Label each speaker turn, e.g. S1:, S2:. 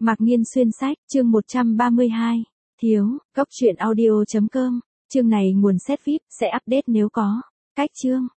S1: Mạc Nghiên xuyên sách, chương 132. Thiếu, cốc truyện audio.com. Chương này nguồn set VIP sẽ update nếu có. Cách chương.